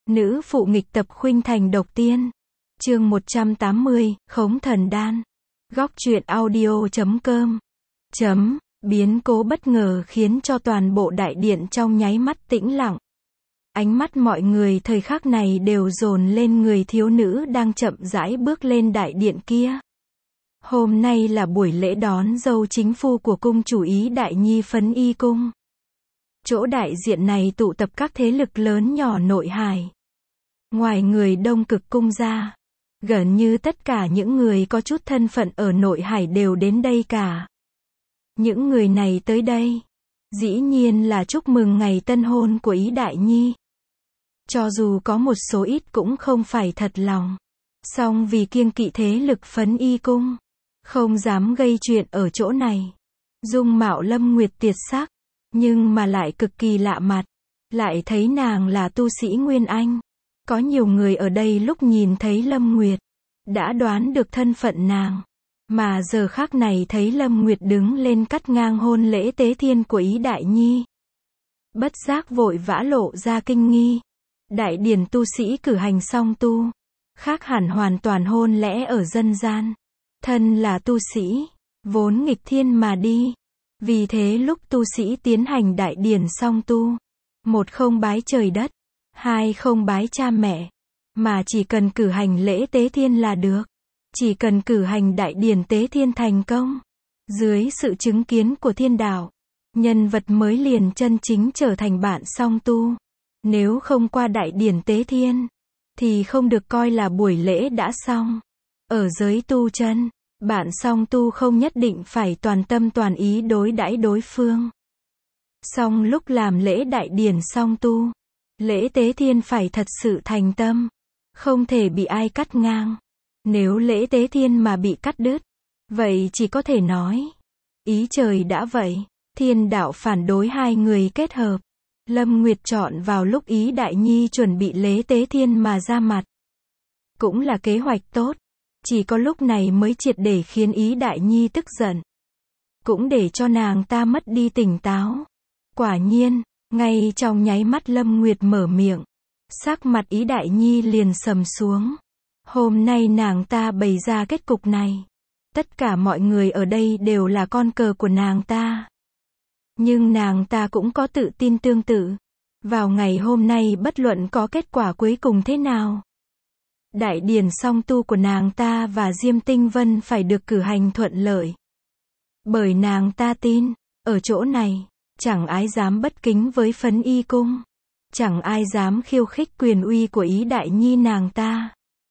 Nữ phụ nghịch tập khuynh thành độc tiên. Chương 180, Khống thần đan. Góc truyện audio.com. Biến cố bất ngờ khiến cho toàn bộ đại điện trong nháy mắt tĩnh lặng. Ánh mắt mọi người thời khắc này đều dồn lên người thiếu nữ đang chậm rãi bước lên đại điện kia. Hôm nay là buổi lễ đón dâu chính phu của cung chủ Ý Đại Nhi Phấn Y Cung. Chỗ đại diện này tụ tập các thế lực lớn nhỏ nội hải. Ngoài người Đông Cực Cung ra, gần như tất cả những người có chút thân phận ở nội hải đều đến đây cả. Những người này tới đây, dĩ nhiên là chúc mừng ngày tân hôn của Ý Đại Nhi. Cho dù có một số ít cũng không phải thật lòng, song vì kiêng kỵ thế lực Phấn Y Cung, không dám gây chuyện ở chỗ này. Dung mạo Lâm Nguyệt tuyệt sắc, nhưng mà lại cực kỳ lạ mặt, lại thấy nàng là tu sĩ Nguyên Anh. Có nhiều người ở đây lúc nhìn thấy Lâm Nguyệt, đã đoán được thân phận nàng. Mà giờ khắc này thấy Lâm Nguyệt đứng lên cắt ngang hôn lễ tế thiên của Ý Đại Nhi, bất giác vội vã lộ ra kinh nghi. Đại điển tu sĩ cử hành song tu, khác hẳn hoàn toàn hôn lễ ở dân gian. Thân là tu sĩ, vốn nghịch thiên mà đi. Vì thế lúc tu sĩ tiến hành đại điển song tu, một không bái trời đất, hai không bái cha mẹ, mà chỉ cần cử hành lễ tế thiên là được. Chỉ cần cử hành đại điển tế thiên thành công, dưới sự chứng kiến của thiên đạo, nhân vật mới liền chân chính trở thành bạn song tu. Nếu không qua đại điển tế thiên, thì không được coi là buổi lễ đã xong. Ở giới tu chân, bạn song tu không nhất định phải toàn tâm toàn ý đối đãi đối phương. Song lúc làm lễ đại điển song tu, lễ tế thiên phải thật sự thành tâm, không thể bị ai cắt ngang. Nếu lễ tế thiên mà bị cắt đứt, vậy chỉ có thể nói, ý trời đã vậy, thiên đạo phản đối hai người kết hợp. Lâm Nguyệt chọn vào lúc Ý Đại Nhi chuẩn bị lễ tế thiên mà ra mặt. Cũng là kế hoạch tốt, chỉ có lúc này mới triệt để khiến Ý Đại Nhi tức giận. Cũng để cho nàng ta mất đi tỉnh táo. Quả nhiên, ngay trong nháy mắt Lâm Nguyệt mở miệng, sắc mặt Ý Đại Nhi liền sầm xuống. Hôm nay nàng ta bày ra kết cục này, tất cả mọi người ở đây đều là con cờ của nàng ta. Nhưng nàng ta cũng có tự tin tương tự. Vào ngày hôm nay bất luận có kết quả cuối cùng thế nào, đại điển song tu của nàng ta và Diêm Tinh Vân phải được cử hành thuận lợi. Bởi nàng ta tin, ở chỗ này, chẳng ai dám bất kính với Phấn Y Cung. Chẳng ai dám khiêu khích quyền uy của Ý Đại Nhi nàng ta.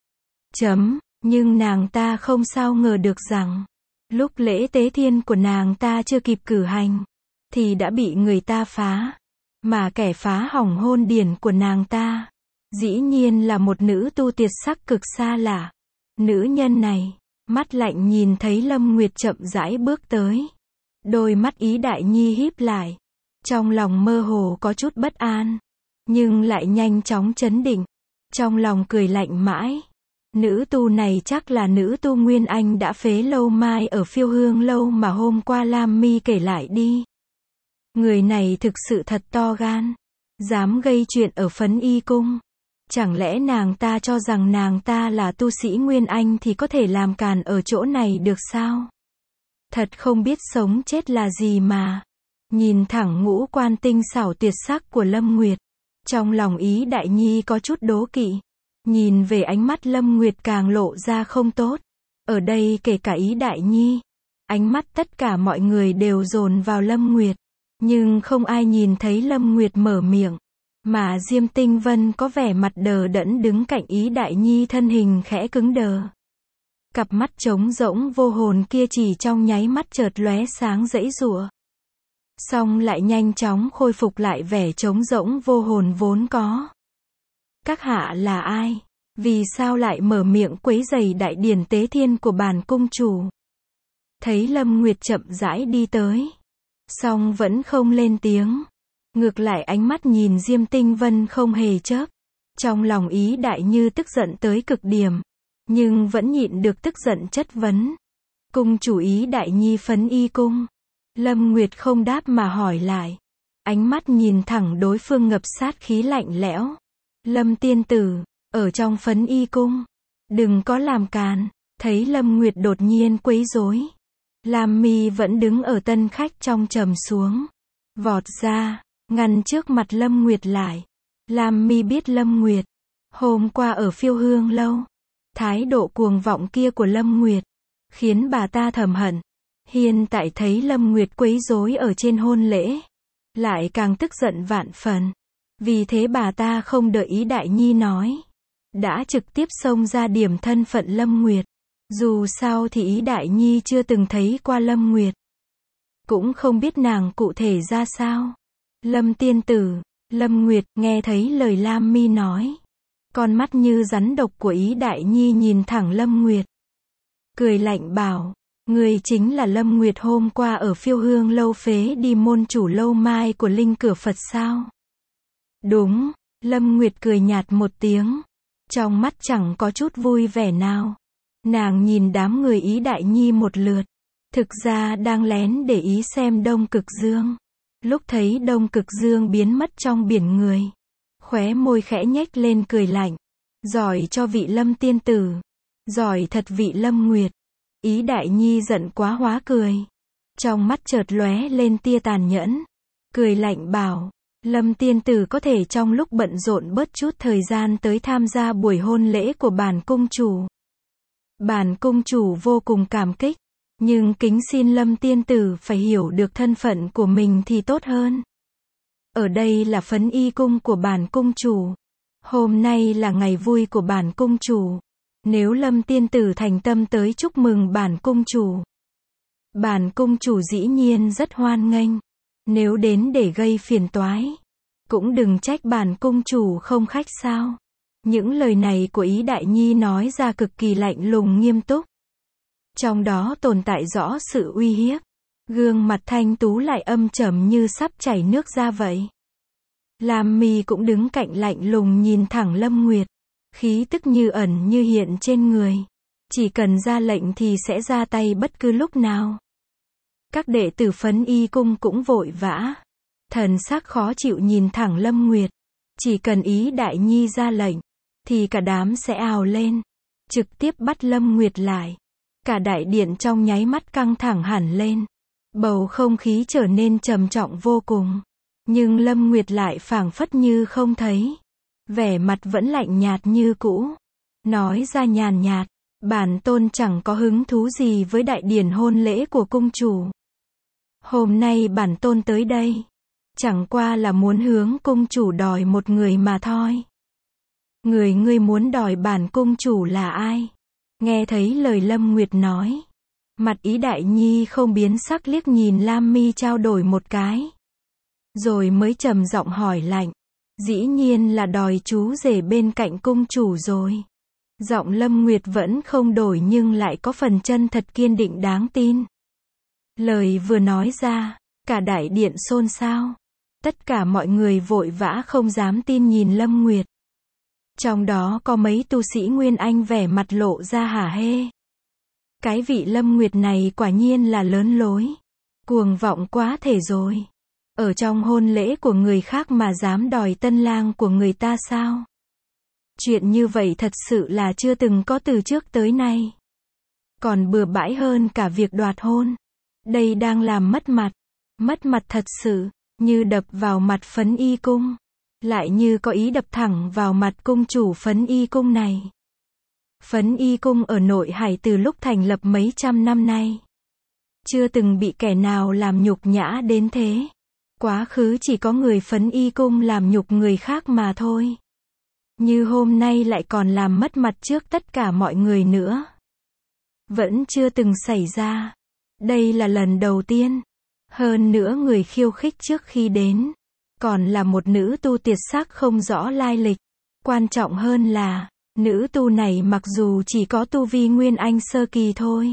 Nhưng nàng ta không sao ngờ được rằng, lúc lễ tế thiên của nàng ta chưa kịp cử hành, thì đã bị người ta phá. Mà kẻ phá hỏng hôn điển của nàng ta, dĩ nhiên là một nữ tu tuyệt sắc cực xa lạ. Nữ nhân này, mắt lạnh nhìn thấy Lâm Nguyệt chậm rãi bước tới. Đôi mắt Ý Đại Nhi híp lại. Trong lòng mơ hồ có chút bất an, nhưng lại nhanh chóng trấn định. Trong lòng cười lạnh mãi. Nữ tu này chắc là nữ tu Nguyên Anh đã phế lâu mai ở Phiêu Hương lâu mà hôm qua Lam Mi kể lại đi. Người này thực sự thật to gan, dám gây chuyện ở Phấn Y Cung. Chẳng lẽ nàng ta cho rằng nàng ta là tu sĩ Nguyên Anh thì có thể làm càn ở chỗ này được sao? Thật không biết sống chết là gì mà. Nhìn thẳng ngũ quan tinh xảo tuyệt sắc của Lâm Nguyệt, trong lòng Ý Đại Nhi có chút đố kỵ. Nhìn về ánh mắt Lâm Nguyệt càng lộ ra không tốt. Ở đây kể cả Ý Đại Nhi, ánh mắt tất cả mọi người đều dồn vào Lâm Nguyệt. Nhưng không ai nhìn thấy Lâm Nguyệt mở miệng. Mà Diêm Tinh Vân có vẻ mặt đờ đẫn đứng cạnh Ý Đại Nhi, thân hình khẽ cứng đờ. Cặp mắt trống rỗng vô hồn kia chỉ trong nháy mắt chợt lóe sáng giãy giụa. Xong lại nhanh chóng khôi phục lại vẻ trống rỗng vô hồn vốn có. Các hạ là ai? Vì sao lại mở miệng quấy rầy đại điển tế thiên của bản cung chủ? Thấy Lâm Nguyệt chậm rãi đi tới, song vẫn không lên tiếng. Ngược lại ánh mắt nhìn Diêm Tinh Vân không hề chớp. Trong lòng Ý Đại Như tức giận tới cực điểm, nhưng vẫn nhịn được tức giận chất vấn. Cung chủ Ý Đại Nhi Phấn Y Cung. Lâm Nguyệt không đáp mà hỏi lại. Ánh mắt nhìn thẳng đối phương ngập sát khí lạnh lẽo. Lâm tiên tử, ở trong Phấn Y cung, đừng có làm càn. Thấy Lâm Nguyệt đột nhiên quấy rối, Lam Mi vẫn đứng ở tân khách trong trầm xuống, vọt ra, ngăn trước mặt Lâm Nguyệt lại. Lam Mi biết Lâm Nguyệt hôm qua ở Phiêu Hương lâu, thái độ cuồng vọng kia của Lâm Nguyệt khiến bà ta thầm hận. Hiện tại thấy Lâm Nguyệt quấy rối ở trên hôn lễ, lại càng tức giận vạn phần. Vì thế bà ta không đợi Ý Đại Nhi nói, đã trực tiếp xông ra điểm thân phận Lâm Nguyệt. Dù sao thì Ý Đại Nhi chưa từng thấy qua Lâm Nguyệt, cũng không biết nàng cụ thể ra sao. Lâm tiên tử, Lâm Nguyệt nghe thấy lời Lam Mi nói, con mắt như rắn độc của Ý Đại Nhi nhìn thẳng Lâm Nguyệt, cười lạnh bảo, người chính là Lâm Nguyệt hôm qua ở Phiêu Hương lâu phế đi môn chủ lâu mai của Linh Cửa Phật sao? Đúng, Lâm Nguyệt cười nhạt một tiếng, trong mắt chẳng có chút vui vẻ nào. Nàng nhìn đám người Ý Đại Nhi một lượt, thực ra đang lén để ý xem Đông Cực Dương. Lúc thấy Đông Cực Dương biến mất trong biển người, khóe môi khẽ nhếch lên cười lạnh. Giỏi cho vị Lâm tiên tử, giỏi thật vị Lâm Nguyệt. Ý Đại Nhi giận quá hóa cười, trong mắt chợt lóe lên tia tàn nhẫn, cười lạnh bảo, Lâm tiên tử có thể trong lúc bận rộn bớt chút thời gian tới tham gia buổi hôn lễ của bản cung chủ. Bản cung chủ vô cùng cảm kích, nhưng kính xin Lâm tiên tử phải hiểu được thân phận của mình thì tốt hơn. Ở đây là Phấn Y cung của bản cung chủ. Hôm nay là ngày vui của bản cung chủ. Nếu Lâm tiên tử thành tâm tới chúc mừng bản cung chủ dĩ nhiên rất hoan nghênh. Nếu đến để gây phiền toái, cũng đừng trách bản cung chủ không khách sao. Những lời này của Ý Đại Nhi nói ra cực kỳ lạnh lùng nghiêm túc. Trong đó tồn tại rõ sự uy hiếp. Gương mặt thanh tú lại âm trầm như sắp chảy nước ra vậy. Lam Mi cũng đứng cạnh lạnh lùng nhìn thẳng Lâm Nguyệt. Khí tức như ẩn như hiện trên người. Chỉ cần ra lệnh thì sẽ ra tay bất cứ lúc nào. Các đệ tử Phấn Y cung cũng vội vã, thần sắc khó chịu nhìn thẳng Lâm Nguyệt. Chỉ cần Ý Đại Nhi ra lệnh, thì cả đám sẽ ào lên, trực tiếp bắt Lâm Nguyệt lại. Cả đại điện trong nháy mắt căng thẳng hẳn lên. Bầu không khí trở nên trầm trọng vô cùng. Nhưng Lâm Nguyệt lại phảng phất như không thấy. Vẻ mặt vẫn lạnh nhạt như cũ. Nói ra nhàn nhạt, bản tôn chẳng có hứng thú gì với đại điển hôn lễ của cung chủ. Hôm nay bản tôn tới đây, chẳng qua là muốn hướng cung chủ đòi một người mà thôi. Người ngươi muốn đòi bản cung chủ là ai? Nghe thấy lời Lâm Nguyệt nói, mặt Ý Đại Nhi không biến sắc liếc nhìn Lam Mi trao đổi một cái. Rồi mới trầm giọng hỏi lạnh, dĩ nhiên là đòi chú rể bên cạnh cung chủ rồi. Giọng Lâm Nguyệt vẫn không đổi nhưng lại có phần chân thật kiên định đáng tin. Lời vừa nói ra, cả đại điện xôn xao. Tất cả mọi người vội vã không dám tin nhìn Lâm Nguyệt. Trong đó có mấy tu sĩ Nguyên Anh vẻ mặt lộ ra hả hê. Cái vị Lâm Nguyệt này quả nhiên là lớn lối, cuồng vọng quá thể rồi. Ở trong hôn lễ của người khác mà dám đòi tân lang của người ta sao? Chuyện như vậy thật sự là chưa từng có từ trước tới nay. Còn bừa bãi hơn cả việc đoạt hôn. Đây đang làm mất mặt thật sự, như đập vào mặt Phấn Y cung. Lại như có ý đập thẳng vào mặt cung chủ Phấn Y cung này. Phấn Y cung ở nội hải từ lúc thành lập mấy trăm năm nay, chưa từng bị kẻ nào làm nhục nhã đến thế. Quá khứ chỉ có người Phấn Y cung làm nhục người khác mà thôi. Như hôm nay lại còn làm mất mặt trước tất cả mọi người nữa. Vẫn chưa từng xảy ra. Đây là lần đầu tiên. Hơn nữa người khiêu khích trước khi đến, còn là một nữ tu tiệt xác không rõ lai lịch. Quan trọng hơn là, nữ tu này mặc dù chỉ có tu vi Nguyên Anh sơ kỳ thôi,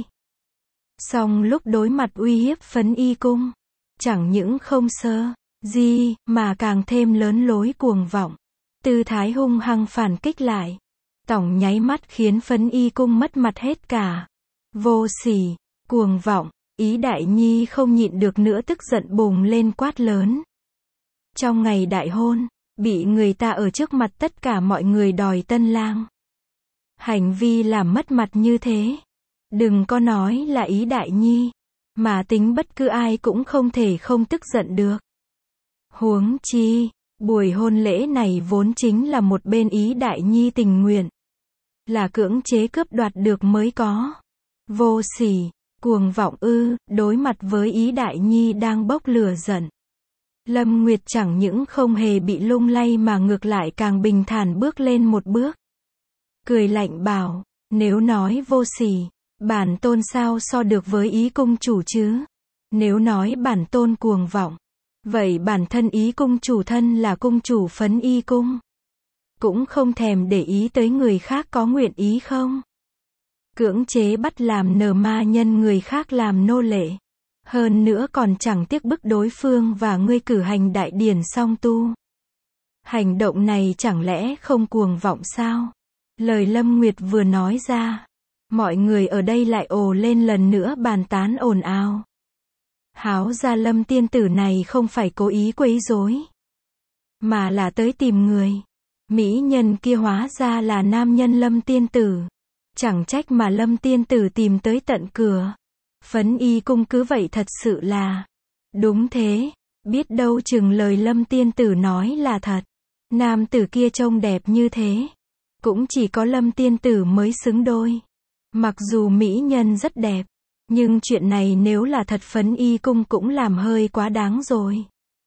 song lúc đối mặt uy hiếp Phấn Y cung, chẳng những không sơ gì, mà càng thêm lớn lối cuồng vọng. Tư thái hung hăng phản kích lại. Tổng nháy mắt khiến Phấn Y cung mất mặt hết cả. Vô sỉ, cuồng vọng. Ý Đại Nhi không nhịn được nữa tức giận bùng lên quát lớn. Trong ngày đại hôn, bị người ta ở trước mặt tất cả mọi người đòi tân lang. Hành vi làm mất mặt như thế. Đừng có nói là Ý Đại Nhi, mà tính bất cứ ai cũng không thể không tức giận được. Huống chi, buổi hôn lễ này vốn chính là một bên Ý Đại Nhi tình nguyện. Là cưỡng chế cướp đoạt được mới có. Vô sỉ, cuồng vọng ư, đối mặt với Ý Đại Nhi đang bốc lửa giận. Lâm Nguyệt chẳng những không hề bị lung lay mà ngược lại càng bình thản bước lên một bước. Cười lạnh bảo, nếu nói vô sỉ, bản tôn sao so được với Ý cung chủ chứ? Nếu nói bản tôn cuồng vọng, vậy bản thân Ý cung chủ thân là cung chủ Phấn Y cung, cũng không thèm để ý tới người khác có nguyện ý không. Cưỡng chế bắt làm nở ma nhân người khác làm nô lệ. Hơn nữa còn chẳng tiếc bức đối phương và ngươi cử hành đại điển song tu. Hành động này chẳng lẽ không cuồng vọng sao? Lời Lâm Nguyệt vừa nói ra, mọi người ở đây lại ồ lên lần nữa bàn tán ồn ào. Háo ra Lâm tiên tử này không phải cố ý quấy rối, mà là tới tìm người. Mỹ nhân kia hóa ra là nam nhân Lâm tiên tử. Chẳng trách mà Lâm tiên tử tìm tới tận cửa. Phấn Y cung cứ vậy thật sự là. Đúng thế, biết đâu chừng lời Lâm tiên tử nói là thật. Nam tử kia trông đẹp như thế, cũng chỉ có Lâm tiên tử mới xứng đôi. Mặc dù mỹ nhân rất đẹp, nhưng chuyện này nếu là thật Phấn Y cung cũng làm hơi quá đáng rồi.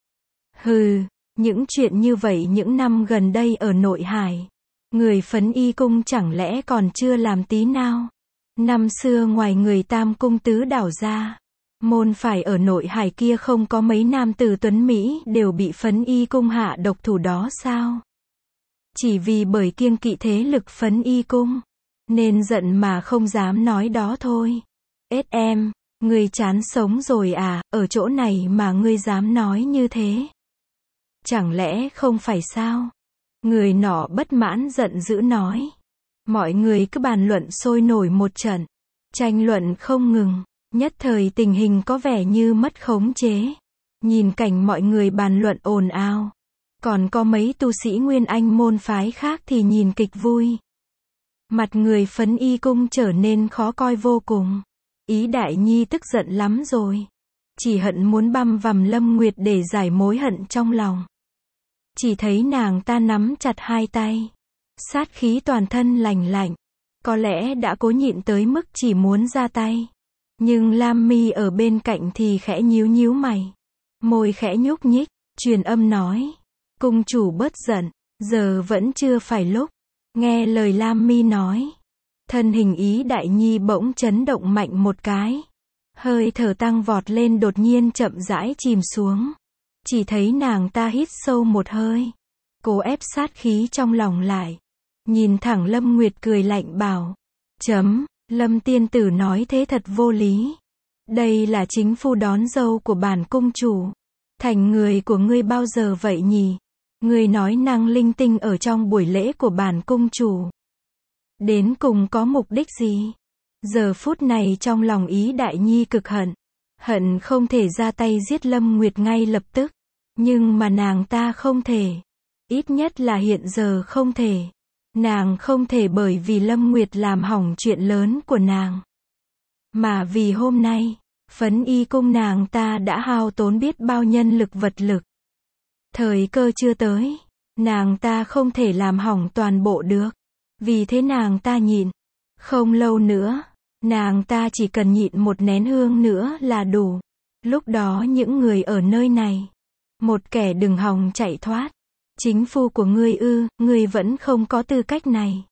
Hừ, những chuyện như vậy những năm gần đây ở Nội Hải, người Phấn Y cung chẳng lẽ còn chưa làm tí nào? Năm xưa ngoài người Tam cung tứ đảo ra, môn phải ở Nội Hải kia không có mấy nam tử tuấn Mỹ đều bị Phấn Y cung hạ độc thủ đó sao? Chỉ vì bởi kiêng kỵ thế lực Phấn Y cung, nên giận mà không dám nói đó thôi. Em, ngươi chán sống rồi à, ở chỗ này mà ngươi dám nói như thế? Chẳng lẽ không phải sao? Người nọ bất mãn giận dữ nói. Mọi người cứ bàn luận sôi nổi một trận, tranh luận không ngừng, nhất thời tình hình có vẻ như mất khống chế. Nhìn cảnh mọi người bàn luận ồn ào, còn có mấy tu sĩ Nguyên Anh môn phái khác thì nhìn kịch vui. Mặt người Phấn Y cung trở nên khó coi vô cùng. Ý Đại Nhi tức giận lắm rồi, chỉ hận muốn băm vằm Lâm Nguyệt để giải mối hận trong lòng. Chỉ thấy nàng ta nắm chặt hai tay, sát khí toàn thân lành lạnh, có lẽ đã cố nhịn tới mức chỉ muốn ra tay. Nhưng Lam Mi ở bên cạnh thì khẽ nhíu nhíu mày, môi khẽ nhúc nhích, truyền âm nói, cung chủ bớt giận, giờ vẫn chưa phải lúc. Nghe lời Lam Mi nói, thân hình Ý Đại Nhi bỗng chấn động mạnh một cái, hơi thở tăng vọt lên đột nhiên chậm rãi chìm xuống. Chỉ thấy nàng ta hít sâu một hơi, cố ép sát khí trong lòng lại, nhìn thẳng Lâm Nguyệt cười lạnh bảo, Lâm tiên tử nói thế thật vô lý. Đây là chính phu đón dâu của bản cung chủ, thành người của ngươi bao giờ vậy nhỉ? Ngươi nói năng linh tinh ở trong buổi lễ của bản cung chủ, đến cùng có mục đích gì? Giờ phút này trong lòng Ý Đại Nhi cực hận, hận không thể ra tay giết Lâm Nguyệt ngay lập tức, nhưng mà nàng ta không thể, ít nhất là hiện giờ không thể. Nàng không thể bởi vì Lâm Nguyệt làm hỏng chuyện lớn của nàng, mà vì hôm nay, Phấn Y cung nàng ta đã hao tốn biết bao nhân lực vật lực. Thời cơ chưa tới, nàng ta không thể làm hỏng toàn bộ được. Vì thế nàng ta nhịn. Không lâu nữa, nàng ta chỉ cần nhịn một nén hương nữa là đủ. Lúc đó những người ở nơi này, một kẻ đừng hòng chạy thoát. Chính phu của ngươi ư, ngươi vẫn không có tư cách này.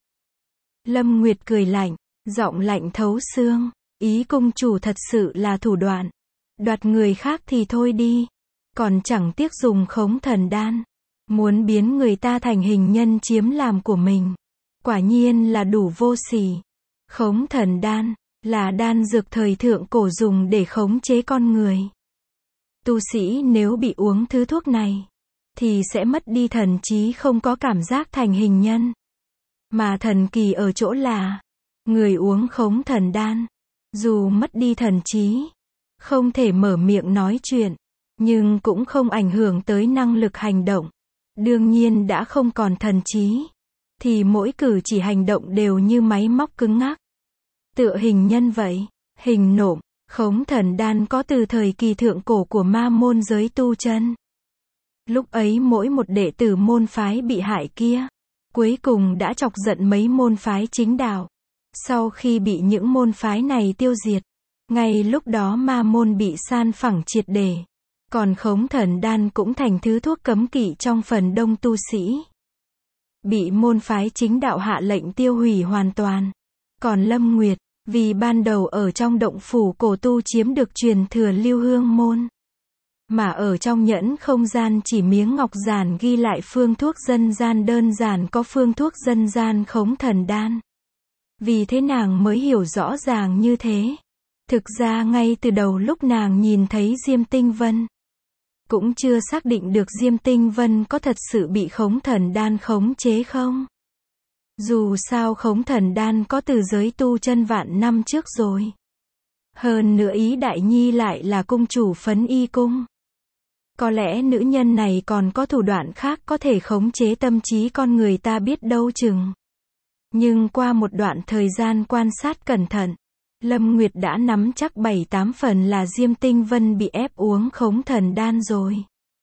Lâm Nguyệt cười lạnh, giọng lạnh thấu xương. Ý cung chủ thật sự là thủ đoạn. Đoạt người khác thì thôi đi, còn chẳng tiếc dùng khống thần đan, muốn biến người ta thành hình nhân chiếm làm của mình. Quả nhiên là đủ vô sỉ. Khống thần đan là đan dược thời thượng cổ dùng để khống chế con người. Tu sĩ nếu bị uống thứ thuốc này thì sẽ mất đi thần trí, không có cảm giác thành hình nhân. Mà thần kỳ ở chỗ là, người uống khống thần đan, dù mất đi thần trí, không thể mở miệng nói chuyện, nhưng cũng không ảnh hưởng tới năng lực hành động. đương nhiên đã không còn thần trí, thì mỗi cử chỉ hành động đều như máy móc cứng ngắc. Tựa hình nhân vậy, hình nộm, Khống Thần Đan có từ thời kỳ thượng cổ của ma môn giới tu chân. Lúc ấy mỗi một đệ tử môn phái bị hại kia, cuối cùng đã chọc giận mấy môn phái chính đạo. Sau khi bị những môn phái này tiêu diệt, ngay lúc đó ma môn bị san phẳng triệt để. Còn Khống Thần Đan cũng thành thứ thuốc cấm kỵ trong phần đông tu sĩ. Bị môn phái chính đạo hạ lệnh tiêu hủy hoàn toàn. Còn Lâm Nguyệt, vì ban đầu ở trong động phủ cổ tu chiếm được truyền thừa Lưu Hương môn. Mà ở trong nhẫn không gian chỉ miếng ngọc giản ghi lại phương thuốc dân gian đơn giản có phương thuốc dân gian Khống Thần Đan. Vì thế nàng mới hiểu rõ ràng như thế. Thực ra ngay từ đầu lúc nàng nhìn thấy Diêm Tinh Vân, cũng chưa xác định được Diêm Tinh Vân có thật sự bị Khống Thần Đan khống chế không. Dù sao Khống Thần Đan có từ giới tu chân vạn năm trước rồi. Hơn nữa Ý Đại Nhi lại là cung chủ Phấn Y Cung. Có lẽ nữ nhân này còn có thủ đoạn khác có thể khống chế tâm trí con người ta biết đâu chừng. Nhưng qua một đoạn thời gian quan sát cẩn thận, Lâm Nguyệt đã nắm chắc 7-8 phần là Diêm Tinh Vân bị ép uống Khống Thần Đan rồi.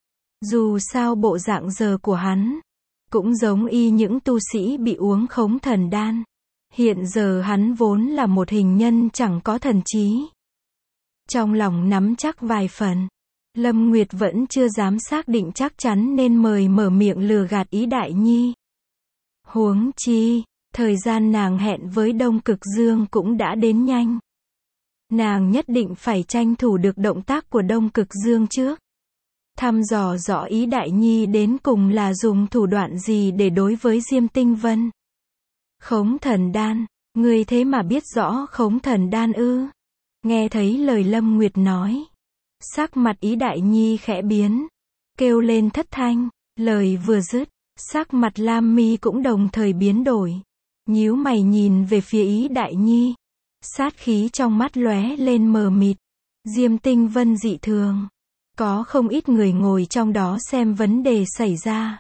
Dù sao bộ dạng giờ của hắn cũng giống y những tu sĩ bị uống Khống Thần Đan. Hiện giờ hắn vốn là một hình nhân chẳng có thần trí. Trong lòng nắm chắc vài phần, Lâm Nguyệt vẫn chưa dám xác định chắc chắn nên mở miệng lừa gạt Ý Đại Nhi. Huống chi, thời gian nàng hẹn với Đông Cực Dương cũng đã đến nhanh. Nàng nhất định phải tranh thủ được động tác của Đông Cực Dương trước. Thăm dò rõ Ý Đại Nhi đến cùng là dùng thủ đoạn gì để đối với Diêm Tinh Vân. Khống Thần Đan, ngươi thế mà biết rõ Khống Thần Đan ư? Nghe thấy lời Lâm Nguyệt nói, sắc mặt Ý Đại Nhi khẽ biến, kêu lên thất thanh. Lời vừa dứt, sắc mặt Lam Mi cũng đồng thời biến đổi, nhíu mày nhìn về phía Ý Đại Nhi, sát khí trong mắt lóe lên mờ mịt. Diêm Tinh Vân dị thường, có không ít người ngồi trong đó xem vấn đề xảy ra.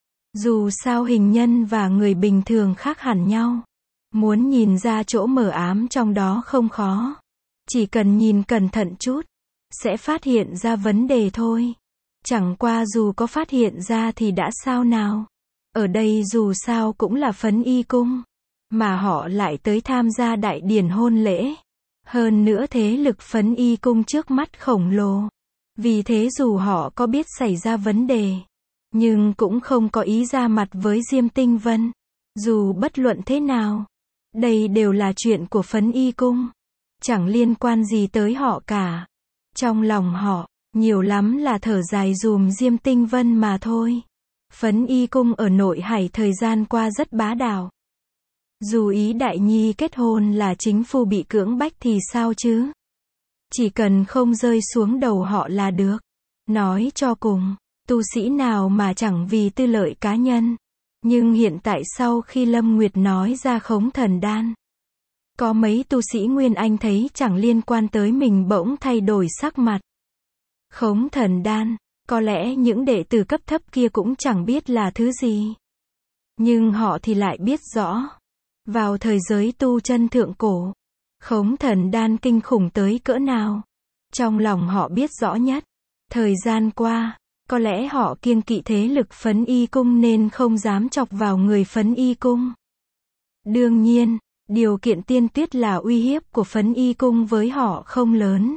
Dù sao hình nhân và người bình thường khác hẳn nhau, muốn nhìn ra chỗ mờ ám trong đó không khó, chỉ cần nhìn cẩn thận chút, sẽ phát hiện ra vấn đề thôi. Chẳng qua dù có phát hiện ra thì đã sao nào. Ở đây dù sao cũng là Phấn Y Cung, mà họ lại tới tham gia đại điển hôn lễ. Hơn nữa thế lực Phấn Y Cung trước mắt khổng lồ. Vì thế dù họ có biết xảy ra vấn đề, nhưng cũng không có ý ra mặt với Diêm Tinh Vân. Dù bất luận thế nào, đây đều là chuyện của Phấn Y Cung, chẳng liên quan gì tới họ cả. Trong lòng họ, nhiều lắm là thở dài dùm Diêm Tinh Vân mà thôi. Phấn Y Cung ở Nội Hải thời gian qua rất bá đạo. Dù Ý Đại Nhi kết hôn là chính phu bị cưỡng bách thì sao chứ? Chỉ cần không rơi xuống đầu họ là được. Nói cho cùng, tu sĩ nào mà chẳng vì tư lợi cá nhân. Nhưng hiện tại sau khi Lâm Nguyệt nói ra Khống Thần Đan, có mấy tu sĩ Nguyên Anh thấy chẳng liên quan tới mình bỗng thay đổi sắc mặt. Khống Thần Đan, có lẽ những đệ tử cấp thấp kia cũng chẳng biết là thứ gì. Nhưng họ thì lại biết rõ. Vào thời giới tu chân thượng cổ, Khống Thần Đan kinh khủng tới cỡ nào. Trong lòng họ biết rõ nhất. Thời gian qua, có lẽ họ kiêng kỵ thế lực Phấn Y Cung nên không dám chọc vào người Phấn Y Cung. Đương nhiên, điều kiện tiên quyết là uy hiếp của Phấn Y Cung với họ không lớn.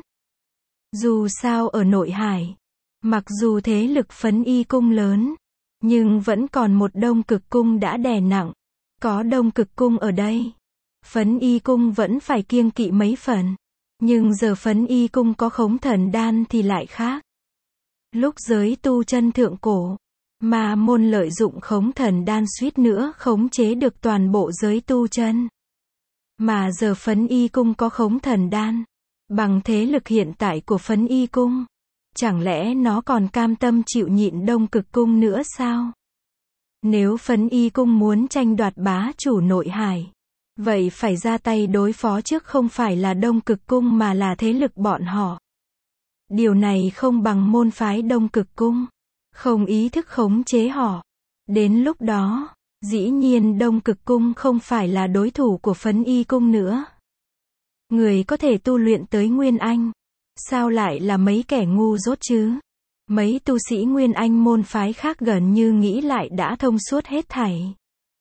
Dù sao ở Nội Hải, mặc dù thế lực Phấn Y Cung lớn, nhưng vẫn còn một Đông Cực Cung đã đè nặng. Có Đông Cực Cung ở đây, Phấn Y Cung vẫn phải kiêng kỵ mấy phần. Nhưng giờ Phấn Y Cung có Khống Thần Đan thì lại khác. Lúc giới tu chân thượng cổ, ma môn lợi dụng Khống Thần Đan suýt nữa khống chế được toàn bộ giới tu chân. Mà giờ Phấn Y Cung có Khống Thần Đan, bằng thế lực hiện tại của Phấn Y Cung, chẳng lẽ nó còn cam tâm chịu nhịn Đông Cực Cung nữa sao? Nếu Phấn Y Cung muốn tranh đoạt bá chủ Nội Hải, vậy phải ra tay đối phó trước không phải là Đông Cực Cung mà là thế lực bọn họ. Điều này không bằng môn phái Đông Cực Cung. không ý thức khống chế họ. Đến lúc đó, dĩ nhiên Đông Cực Cung không phải là đối thủ của Phấn Y Cung nữa. Người có thể tu luyện tới Nguyên Anh, sao lại là mấy kẻ ngu dốt chứ? Mấy tu sĩ Nguyên Anh môn phái khác gần như nghĩ lại đã thông suốt hết thảy.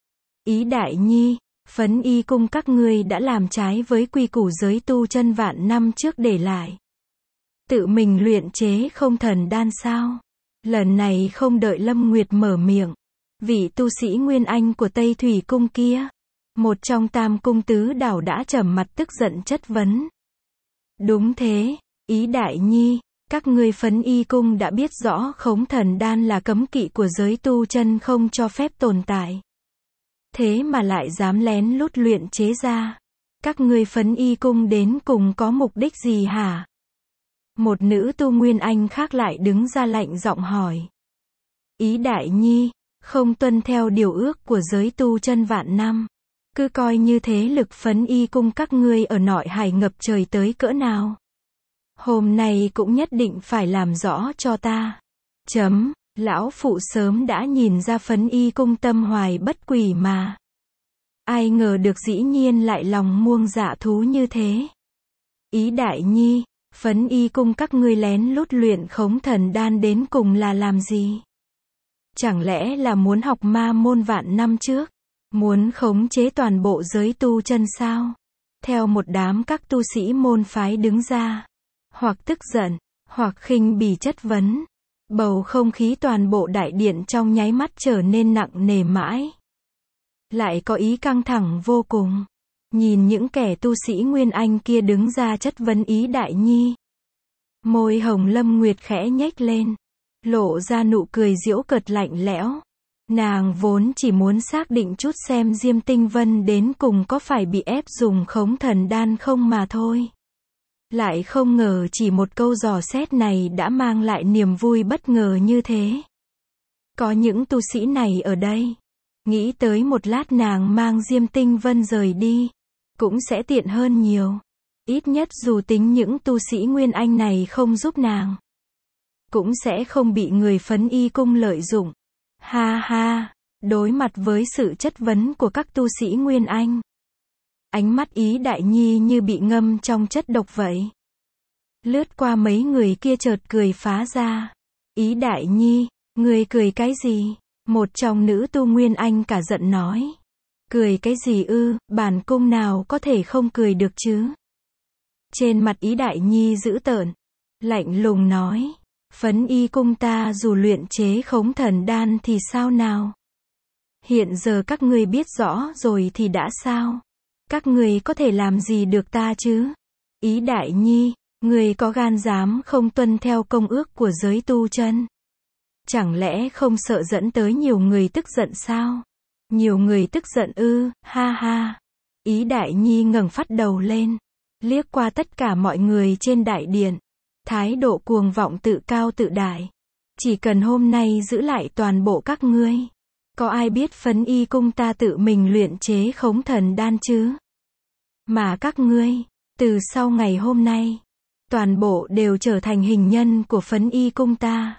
Ý Đại Nhi, Phấn Y Cung các ngươi đã làm trái với quy củ giới tu chân vạn năm trước để lại. Tự mình luyện chế không thần đan sao? Lần này không đợi Lâm Nguyệt mở miệng, vị tu sĩ Nguyên Anh của Tây Thủy Cung kia, một trong tam cung tứ đảo đã trầm mặt tức giận chất vấn. Đúng thế, Ý Đại Nhi, các ngươi Phấn Y Cung đã biết rõ khống thần đan là cấm kỵ của giới tu chân không cho phép tồn tại. Thế mà lại dám lén lút luyện chế ra. Các ngươi Phấn Y Cung đến cùng có mục đích gì hả? Một nữ tu Nguyên Anh khác lại đứng ra lạnh giọng hỏi. Ý Đại Nhi, không tuân theo điều ước của giới tu chân vạn năm. Cứ coi như thế lực Phấn Y Cung các ngươi ở nội hải ngập trời tới cỡ nào. Hôm nay cũng nhất định phải làm rõ cho ta. Lão phụ sớm đã nhìn ra Phấn Y Cung tâm hoài bất quỷ mà. Ai ngờ được dĩ nhiên lại lòng muông dạ thú như thế. Ý Đại Nhi, Phấn Y Cung các ngươi lén lút luyện khống thần đan đến cùng là làm gì? Chẳng lẽ là muốn học ma môn vạn năm trước? Muốn khống chế toàn bộ giới tu chân sao? Theo một đám các tu sĩ môn phái đứng ra, hoặc tức giận, hoặc khinh bỉ chất vấn. Bầu không khí toàn bộ đại điện trong nháy mắt trở nên nặng nề mãi. Lại có ý căng thẳng vô cùng. Nhìn những kẻ tu sĩ Nguyên Anh kia đứng ra chất vấn Ý Đại Nhi. Môi hồng Lâm Nguyệt khẽ nhếch lên, lộ ra nụ cười giễu cợt lạnh lẽo. Nàng vốn chỉ muốn xác định chút xem Diêm Tinh Vân đến cùng có phải bị ép dùng khống thần đan không mà thôi. Lại không ngờ chỉ một câu dò xét này đã mang lại niềm vui bất ngờ như thế. Có những tu sĩ này ở đây. Nghĩ tới một lát nàng mang Diêm Tinh Vân rời đi, cũng sẽ tiện hơn nhiều. Ít nhất dù tính những tu sĩ Nguyên Anh này không giúp nàng, cũng sẽ không bị người Phấn Y Cung lợi dụng. Ha ha, đối mặt với sự chất vấn của các tu sĩ Nguyên Anh, ánh mắt Ý Đại Nhi như bị ngâm trong chất độc vậy. Lướt qua mấy người kia chợt cười phá ra. Ý Đại Nhi, ngươi cười cái gì? Một trong nữ tu Nguyên Anh cả giận nói. Cười cái gì ư, bản cung nào có thể không cười được chứ? Trên mặt Ý Đại Nhi dữ tợn, lạnh lùng nói. Phấn Y Cung ta dù luyện chế khống thần đan thì sao nào? Hiện giờ các ngươi biết rõ rồi thì đã sao? Các ngươi có thể làm gì được ta chứ? Ý Đại Nhi, ngươi có gan dám không tuân theo công ước của giới tu chân? Chẳng lẽ không sợ dẫn tới nhiều người tức giận sao? Nhiều người tức giận ư, ha ha. Ý Đại Nhi ngẩng phát đầu lên, liếc qua tất cả mọi người trên đại điện. Thái độ cuồng vọng tự cao tự đại. Chỉ cần hôm nay giữ lại toàn bộ các ngươi. Có ai biết Phấn Y Cung ta tự mình luyện chế khống thần đan chứ? Mà các ngươi, từ sau ngày hôm nay, toàn bộ đều trở thành hình nhân của Phấn Y Cung ta.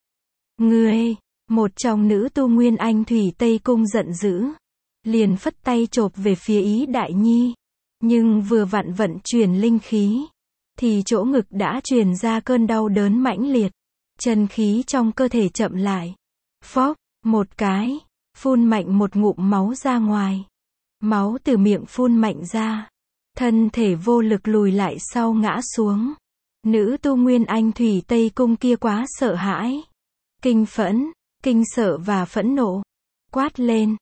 Ngươi, một trong nữ tu Nguyên Anh Thủy Tây Cung giận dữ, liền phất tay chộp về phía Ý Đại Nhi. Nhưng vừa vặn vận chuyển linh khí, thì chỗ ngực đã truyền ra cơn đau đớn mãnh liệt. Chân khí trong cơ thể chậm lại. Phốc, một cái, phun mạnh một ngụm máu ra ngoài. Máu từ miệng phun mạnh ra. Thân thể vô lực lùi lại sau ngã xuống. Nữ tu Nguyên Anh Thủy Tây Cung kia quá sợ hãi. Kinh phẫn, kinh sợ và phẫn nộ. Quát lên,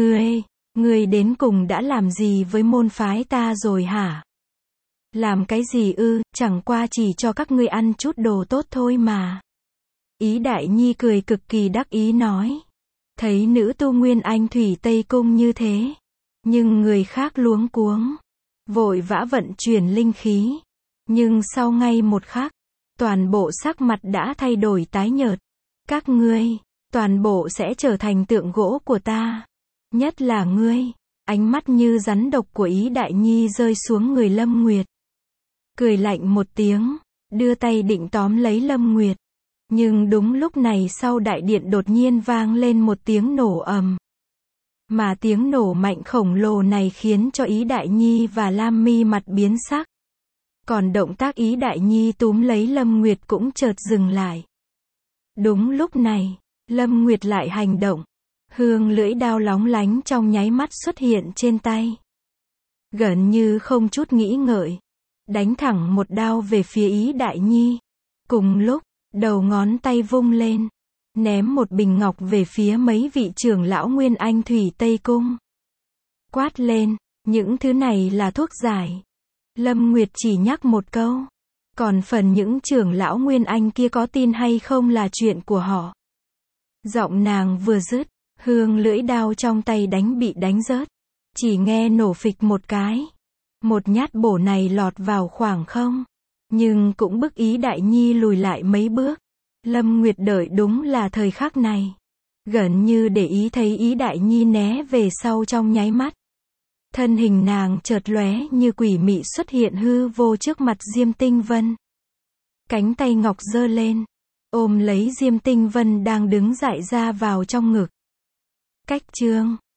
ngươi đến cùng đã làm gì với môn phái ta rồi hả? Làm cái gì ư, chẳng qua chỉ cho các ngươi ăn chút đồ tốt thôi mà. Ý Đại Nhi cười cực kỳ đắc ý nói. Thấy nữ tu Nguyên Anh Thủy Tây Cung như thế, nhưng người khác luống cuống, vội vã vận chuyển linh khí. Nhưng sau ngay một khắc, toàn bộ sắc mặt đã thay đổi tái nhợt. Các ngươi, toàn bộ sẽ trở thành tượng gỗ của ta. Nhất là ngươi. Ánh mắt như rắn độc của Ý Đại Nhi rơi xuống người Lâm Nguyệt. Cười lạnh một tiếng, đưa tay định tóm lấy Lâm Nguyệt. Nhưng đúng lúc này sau đại điện đột nhiên vang lên một tiếng nổ ầm. Mà tiếng nổ mạnh khổng lồ này khiến cho Ý Đại Nhi và Lam Mi mặt biến sắc. Còn động tác Ý Đại Nhi túm lấy Lâm Nguyệt cũng chợt dừng lại. Đúng lúc này, Lâm Nguyệt lại hành động. Hương lưỡi đao lóng lánh trong nháy mắt xuất hiện trên tay. Gần như không chút nghĩ ngợi. Đánh thẳng một đao về phía Ý Đại Nhi. Cùng lúc, đầu ngón tay vung lên. Ném một bình ngọc về phía mấy vị trưởng lão Nguyên Anh Thủy Tây Cung. Quát lên, những thứ này là thuốc giải. Lâm Nguyệt chỉ nhắc một câu. Còn phần những trưởng lão Nguyên Anh kia có tin hay không là chuyện của họ. Giọng nàng vừa dứt, hương lưỡi đao trong tay bị đánh rớt. Chỉ nghe nổ phịch một cái. Một nhát bổ này lọt vào khoảng không. Nhưng cũng bức Ý Đại Nhi lùi lại mấy bước. Lâm Nguyệt đợi đúng là thời khắc này. Gần như để ý thấy Ý Đại Nhi né về sau trong nháy mắt. Thân hình nàng chợt lóe như quỷ mị xuất hiện hư vô trước mặt Diêm Tinh Vân. Cánh tay ngọc giơ lên, ôm lấy Diêm Tinh Vân đang đứng dại ra vào trong ngực. Cách chương